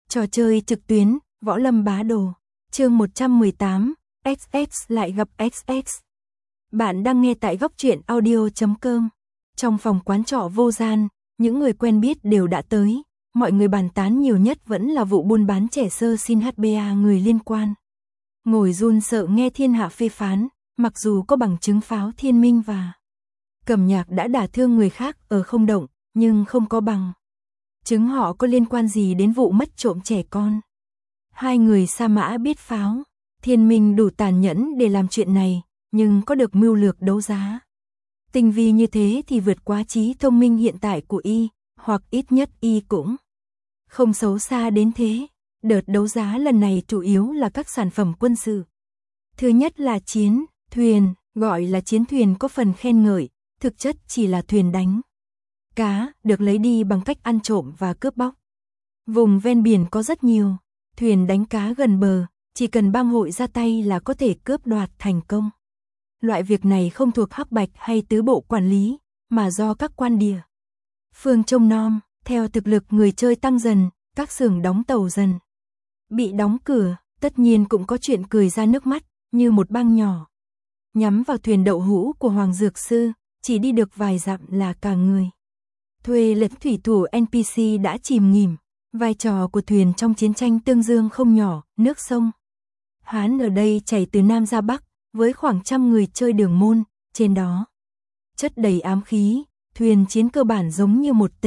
Trò chơi trực tuyến, Võ Lâm Bá Đồ. Chương 118, XX lại gặp XX. Bạn đang nghe tại góc truyện audio.com. Trong phòng quán trọ vô gian, những người quen biết đều đã tới. Mọi người bàn tán nhiều nhất vẫn là vụ buôn bán trẻ sơ xin HBA người liên quan. Ngồi run sợ nghe thiên hạ phê phán, mặc dù có bằng chứng Pháo Thiên Minh và Cẩm Nhạc đã đả thương người khác ở không động, nhưng không có bằng chứng họ có liên quan gì đến vụ mất trộm trẻ con. Hai người Sa Mã biết Pháo Thiên Minh đủ tàn nhẫn để làm chuyện này, nhưng có được mưu lược đấu giá tinh vi như thế thì vượt quá trí thông minh hiện tại của y, hoặc ít nhất y cũng không xấu xa đến thế. Đợt đấu giá lần này chủ yếu là các sản phẩm quân sự. Thứ nhất là chiến thuyền, gọi là chiến thuyền có phần khen ngợi, thực chất chỉ là thuyền đánh cá, được lấy đi bằng cách ăn trộm và cướp bóc. Vùng ven biển có rất nhiều thuyền đánh cá gần bờ, chỉ cần bang hội ra tay là có thể cướp đoạt thành công. Loại việc này không thuộc Hắc Bạch hay tứ bộ quản lý, mà do các quan địa phương trông nom. Theo thực lực người chơi tăng dần, các xưởng đóng tàu dần bị đóng cửa, tất nhiên cũng có chuyện cười ra nước mắt, như một bang nhỏ nhắm vào thuyền đậu hũ của Hoàng Dược Sư, chỉ đi được vài dặm là cả người thuê lẫn thủy thủ NPC đã chìm nghỉm. Vai trò của thuyền trong chiến tranh tương dương không nhỏ, nước sông Hán ở đây chảy từ Nam ra Bắc, với khoảng 100 người chơi đường môn, trên đó chất đầy ám khí, thuyền chiến cơ bản giống như một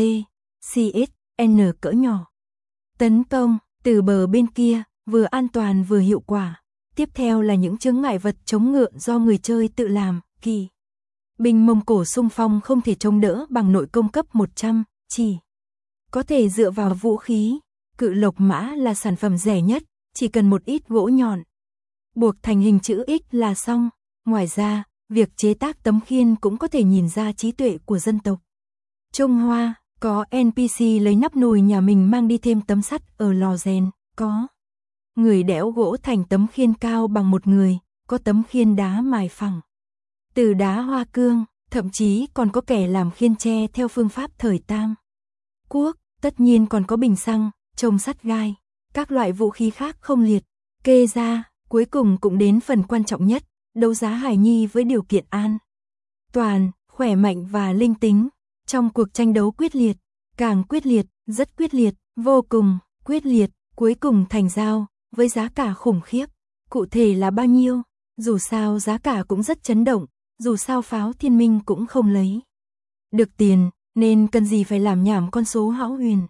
TCXN cỡ nhỏ. Tấn công từ bờ bên kia, vừa an toàn vừa hiệu quả. Tiếp theo là những chướng ngại vật chống ngựa do người chơi tự làm, kỳ binh Mông Cổ xung phong không thể chống đỡ bằng nội công cấp 100, chỉ có thể dựa vào vũ khí. Cự lộc mã là sản phẩm rẻ nhất, chỉ cần một ít gỗ nhọn buộc thành hình chữ X là xong. Ngoài ra, việc chế tác tấm khiên cũng có thể nhìn ra trí tuệ của dân tộc Trung Hoa. Có NPC lấy nắp nồi nhà mình mang đi thêm tấm sắt ở lò rèn, có người đẽo gỗ thành tấm khiên cao bằng một người, có tấm khiên đá mài phẳng từ đá hoa cương, thậm chí còn có kẻ làm khiên tre theo phương pháp thời Tam Quốc. Tất nhiên còn có bình xăng, chông sắt gai, các loại vũ khí khác không liệt kê ra. Cuối cùng cũng đến phần quan trọng nhất, đấu giá hài nhi với điều kiện an toàn, khỏe mạnh và linh tính. Trong cuộc tranh đấu quyết liệt, càng quyết liệt, rất quyết liệt, vô cùng quyết liệt, cuối cùng thành giao, với giá cả khủng khiếp. Cụ thể là bao nhiêu? Dù sao giá cả cũng rất chấn động, dù sao Pháo Thiên Minh cũng không lấy được tiền, nên cần gì phải làm nhảm con số hão huyền.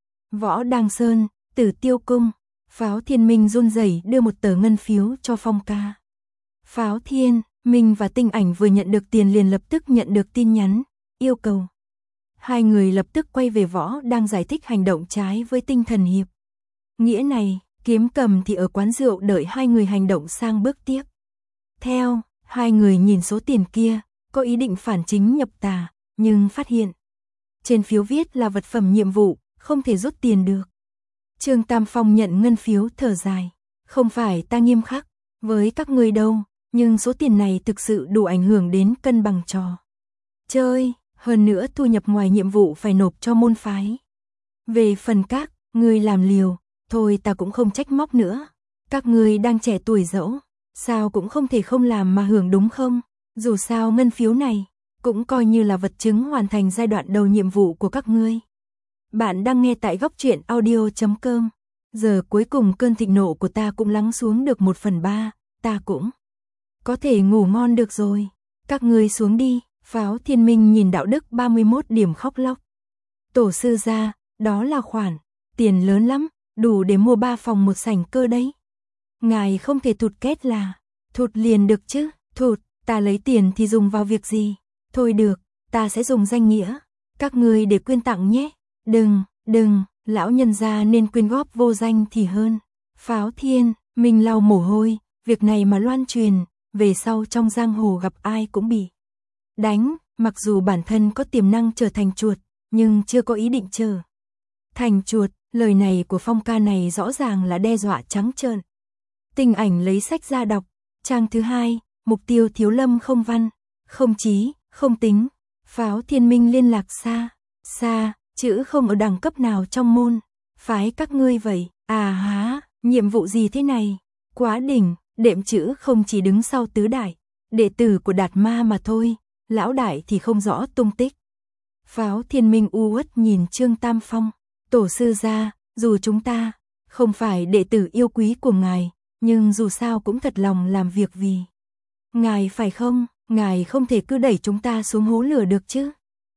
Võ Đăng Sơn, Tử Tiêu Cung. Pháo Thiên Minh run rẩy đưa một tờ ngân phiếu cho Phong Ca. Pháo Thiên Minh và Tinh Ảnh vừa nhận được tiền liền lập tức nhận được tin nhắn yêu cầu. Hai người lập tức quay về Võ đang giải thích hành động trái với tinh thần hiệp nghĩa này. Kiếm Cầm thì ở quán rượu đợi hai người hành động sang bước tiếp theo. Hai người nhìn số tiền kia, có ý định phản chính nhập tà, nhưng phát hiện trên phiếu viết là vật phẩm nhiệm vụ, không thể rút tiền được. Trương Tam Phong nhận ngân phiếu thở dài, không phải ta nghiêm khắc với các ngươi đâu, nhưng số tiền này thực sự đủ ảnh hưởng đến cân bằng trò chơi, hơn nữa thu nhập ngoài nhiệm vụ phải nộp cho môn phái. Về phần các ngươi làm liều, thôi ta cũng không trách móc nữa. Các ngươi đang trẻ tuổi dẫu sao cũng không thể không làm mà hưởng đúng không? Dù sao ngân phiếu này cũng coi như là vật chứng hoàn thành giai đoạn đầu nhiệm vụ của các ngươi. Bạn đang nghe tại góc truyện audio.com. Giờ cuối cùng cơn thịnh nộ của ta cũng lắng xuống được 1/3, ta cũng có thể ngủ ngon được rồi. Các ngươi xuống đi. Pháo Thiên Minh nhìn đạo đức 31 điểm khóc lóc. Tổ sư gia, đó là khoản tiền lớn lắm, đủ để mua 3 phòng một sảnh cơ đấy. Ngài không thể thụt két là thụt liền được chứ? Thụt, ta lấy tiền thì dùng vào việc gì? Thôi được, ta sẽ dùng danh nghĩa các ngươi để quyên tặng nhé. Đừng, lão nhân gia nên quyên góp vô danh thì hơn. Pháo Thiên Minh lau mồ hôi, việc này mà loan truyền, về sau trong giang hồ gặp ai cũng bị đánh. Mặc dù bản thân có tiềm năng trở thành chuột, nhưng chưa có ý định trở thành chuột. Lời này của Phong Ca này rõ ràng là đe dọa trắng trợn. Tinh Ảnh lấy sách ra đọc, trang thứ 2, mục tiêu thiếu lâm không văn, không trí, không tính. Pháo Thiên Minh liên lạc xa, chữ không ở đẳng cấp nào trong môn phái các ngươi vậy. À há, nhiệm vụ gì thế này? Quá đỉnh, đệm chữ không chỉ đứng sau tứ đại, đệ tử của Đạt Ma mà thôi, lão đại thì không rõ tung tích. Pháo Thiên Minh u uất nhìn Trương Tam Phong, tổ sư gia, dù chúng ta không phải đệ tử yêu quý của ngài, nhưng dù sao cũng thật lòng làm việc vì ngài phải không? Ngài không thể cứ đẩy chúng ta xuống hố lửa được chứ?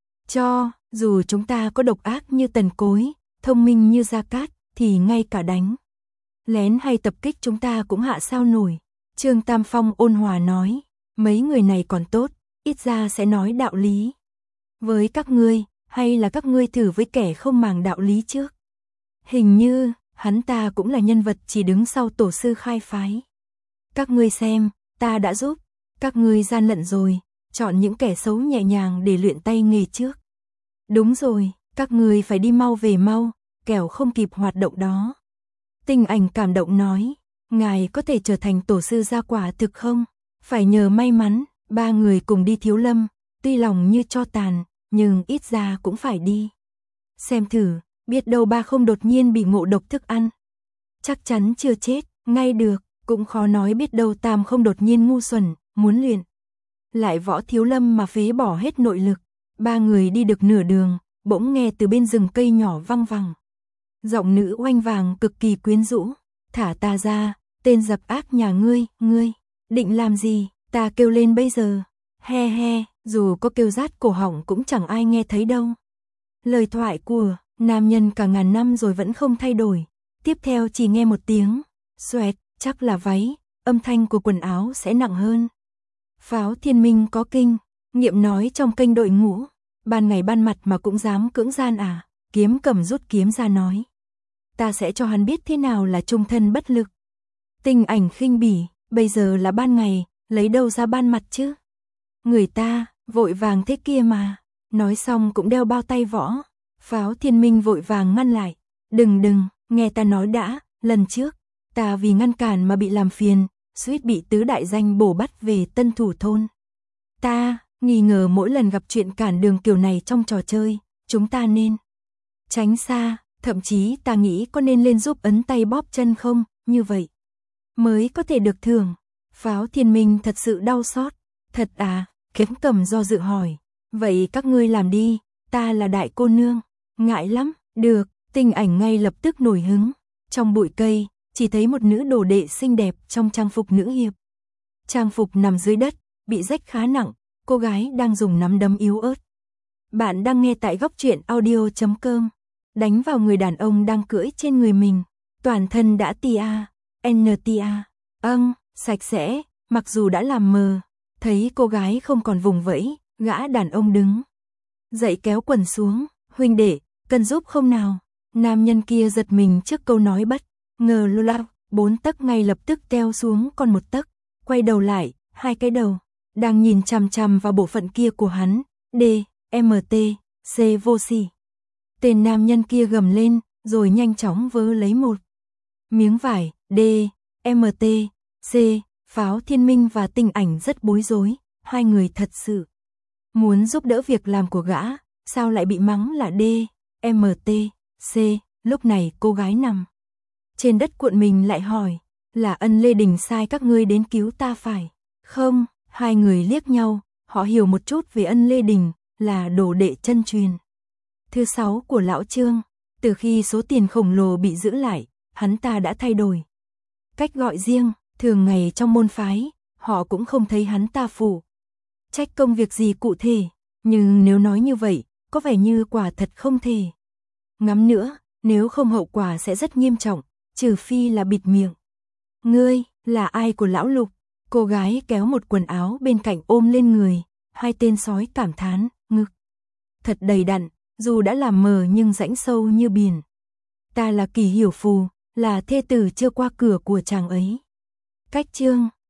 Dù chúng ta có độc ác như Tần Cối, thông minh như Gia Cát, thì ngay cả đánh lén hay tập kích chúng ta cũng hạ sao nổi. Trương Tam Phong ôn hòa nói, mấy người này còn tốt, ít ra sẽ nói đạo lý. Với các ngươi, hay là các ngươi thử với kẻ không màng đạo lý trước? Hình như, hắn ta cũng là nhân vật chỉ đứng sau tổ sư khai phái. Các ngươi xem, ta đã giúp các ngươi gian lận rồi, chọn những kẻ xấu nhẹ nhàng để luyện tay nghề trước. Đúng rồi, các ngươi phải đi mau về mau, kẻo không kịp hoạt động đó. Tinh Ảnh cảm động nói, ngài có thể trở thành tổ sư gia quả thực không? Phải nhờ may mắn, ba người cùng đi Thiếu Lâm, tuy lòng như tro tàn, nhưng ít ra cũng phải đi. Xem thử, biết đâu ba không đột nhiên bị ngộ độc thức ăn. Chắc chắn chưa chết, ngay được, cũng khó nói, biết đâu Tam không đột nhiên ngu xuẩn, muốn luyện lại võ Thiếu Lâm mà phế bỏ hết nội lực. Ba người đi được nửa đường, bỗng nghe từ bên rừng cây nhỏ văng vẳng giọng nữ oanh vàng cực kỳ quyến rũ, thả ta ra, tên giặc ác nhà ngươi, ngươi định làm gì? Ta kêu lên bây giờ. He he, dù có kêu rát cổ họng cũng chẳng ai nghe thấy đâu. Lời thoại của nam nhân cả ngàn năm rồi vẫn không thay đổi. Tiếp theo chỉ nghe một tiếng xoẹt, chắc là váy, âm thanh của quần áo sẽ nặng hơn. Pháo Thiên Minh có kinh nghiệm nói trong kênh đội ngũ, ban ngày ban mặt mà cũng dám cưỡng gian à? Kiếm Cầm rút kiếm ra nói, ta sẽ cho hắn biết thế nào là trung thân bất lực. Tinh Ảnh khinh bỉ, bây giờ là ban ngày, lấy đâu ra ban mặt chứ? Người ta vội vàng thế kia mà. Nói xong cũng đeo bao tay võ. Pháo Thiên Minh vội vàng ngăn lại, đừng, nghe ta nói đã, lần trước ta vì ngăn cản mà bị làm phiền, suýt bị tứ đại danh bổ bắt về Tân Thủ thôn. Ta nghi ngờ mỗi lần gặp chuyện cản đường kiểu này trong trò chơi, chúng ta nên tránh xa, thậm chí ta nghĩ có nên lên giúp ấn tay bóp chân không, như vậy mới có thể được thưởng. Pháo Thiên Minh thật sự đau xót. Thật à? Kiếm Cầm do dự hỏi. Vậy các ngươi làm đi, ta là đại cô nương. Ngại lắm. Được. Tinh Ảnh ngay lập tức nổi hứng. Trong bụi cây, chỉ thấy một nữ đồ đệ xinh đẹp trong trang phục nữ hiệp. Trang phục nằm dưới đất, bị rách khá nặng, cô gái đang dùng nắm đấm yếu ớt. Bạn đang nghe tại góc truyện audio.com. Đánh vào người đàn ông đang cưỡi trên người mình. Toàn thân đã NTA. Sạch sẽ, mặc dù đã làm mờ. Thấy cô gái không còn vùng vẫy, gã đàn ông đứng dậy kéo quần xuống. Huynh đệ, cần giúp không nào? Nam nhân kia giật mình trước câu nói bất ngờ lula, 4 tấc ngay lập tức teo xuống còn 1 tấc. Quay đầu lại, 2 cái đầu đang nhìn chằm chằm vào bộ phận kia của hắn. DMT, C vô sỉ. Tên nam nhân kia gầm lên, rồi nhanh chóng vớ lấy một miếng vải. DMT, C. Pháo Thiên Minh và Tinh Ảnh rất bối rối, hai người thật sự muốn giúp đỡ việc làm của gã, sao lại bị mắng là DMT, C. Lúc này cô gái nằm trên đất cuộn mình lại hỏi, là Ân Lê Đình sai các ngươi đến cứu ta phải không? Hai người liếc nhau, họ hiểu một chút về Ân Lê Đình, là đồ đệ chân truyền thứ 6 của lão Trương. Từ khi số tiền khổng lồ bị giữ lại, hắn ta đã thay đổi cách gọi riêng. Thường ngày trong môn phái, họ cũng không thấy hắn ta phụ trách công việc gì cụ thể, nhưng nếu nói như vậy, có vẻ như quả thật không thể ngắm nữa, nếu không hậu quả sẽ rất nghiêm trọng, trừ phi là bịt miệng. Ngươi, là ai của lão Lục? Cô gái kéo một quần áo bên cạnh ôm lên người, hai tên sói cảm thán, ngực thật đầy đặn, dù đã làm mờ nhưng rãnh sâu như biển. Ta là Kỳ Hiểu Phù, là thê tử chưa qua cửa của chàng ấy. Cách chương